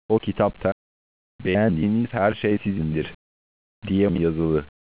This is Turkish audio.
O kitapta "Beğendiğiniz her şey sizindir" diye yazılı.